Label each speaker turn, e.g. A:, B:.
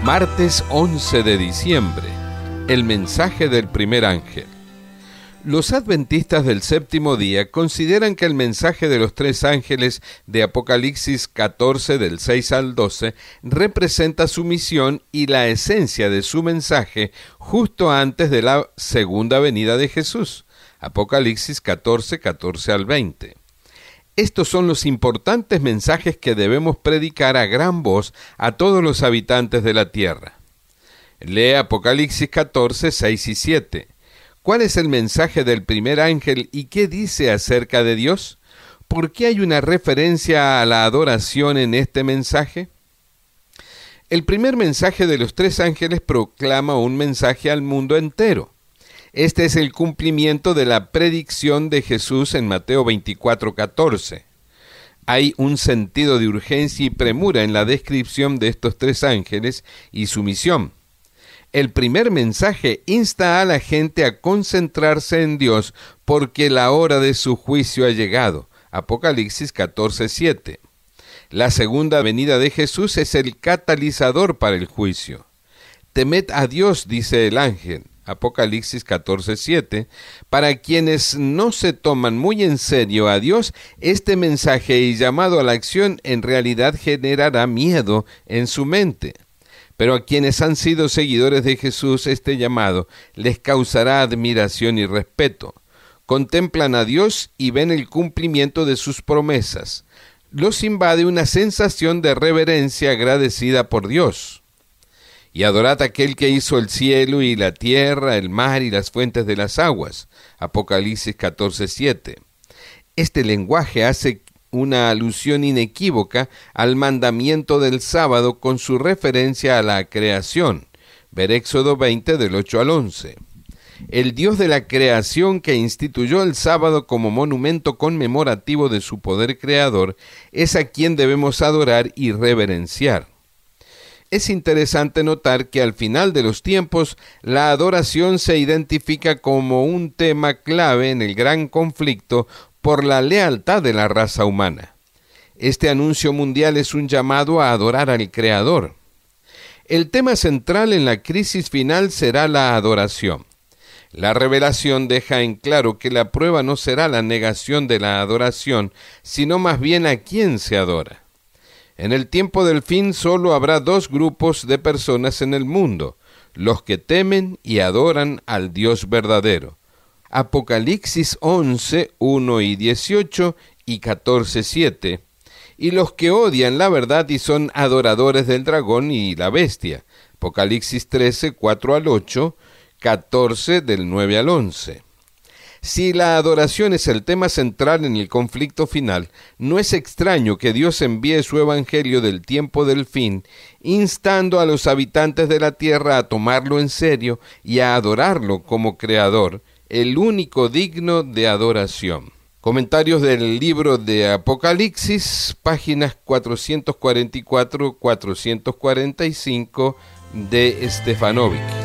A: Martes 11 de diciembre. El mensaje del primer ángel. Los adventistas del séptimo día consideran que el mensaje de los tres ángeles de Apocalipsis 14 del 6 al 12 representa su misión y la esencia de su mensaje justo antes de la segunda venida de Jesús. Apocalipsis 14, 14 al 20. Estos son los importantes mensajes que debemos predicar a gran voz a todos los habitantes de la tierra. Lee Apocalipsis 14, 6 y 7. ¿Cuál es el mensaje del primer ángel y qué dice acerca de Dios? ¿Por qué hay una referencia a la adoración en este mensaje? El primer mensaje de los tres ángeles proclama un mensaje al mundo entero. Este es el cumplimiento de la predicción de Jesús en Mateo 24, 14. Hay un sentido de urgencia y premura en la descripción de estos tres ángeles y su misión. El primer mensaje insta a la gente a concentrarse en Dios porque la hora de su juicio ha llegado. Apocalipsis 14, 7. La segunda venida de Jesús es el catalizador para el juicio. Temed a Dios, dice el ángel. Apocalipsis 14, 7. Para quienes no se toman muy en serio a Dios, este mensaje y llamado a la acción en realidad generará miedo en su mente. Pero a quienes han sido seguidores de Jesús, este llamado les causará admiración y respeto. Contemplan a Dios y ven el cumplimiento de sus promesas. Los invade una sensación de reverencia agradecida por Dios. Y adorad a aquel que hizo el cielo y la tierra, el mar y las fuentes de las aguas. Apocalipsis 14, 7. Este lenguaje hace una alusión inequívoca al mandamiento del sábado con su referencia a la creación. Ver Éxodo 20 del 8 al 11. El Dios de la creación que instituyó el sábado como monumento conmemorativo de su poder creador es a quien debemos adorar y reverenciar. Es interesante notar que al final de los tiempos, la adoración se identifica como un tema clave en el gran conflicto por la lealtad de la raza humana. Este anuncio mundial es un llamado a adorar al Creador. El tema central en la crisis final será la adoración. La revelación deja en claro que la prueba no será la negación de la adoración, sino más bien a quién se adora. En el tiempo del fin solo habrá dos grupos de personas en el mundo, los que temen y adoran al Dios verdadero. Apocalipsis 11, 1 y 18 y 14, 7, y los que odian la verdad y son adoradores del dragón y la bestia. Apocalipsis 13, 4 al 8, 14 del 9 al 11. Si la adoración es el tema central en el conflicto final, no es extraño que Dios envíe su evangelio del tiempo del fin, instando a los habitantes de la tierra a tomarlo en serio y a adorarlo como creador, el único digno de adoración. Comentarios del libro de Apocalipsis, páginas 444-445 de Stefanovic.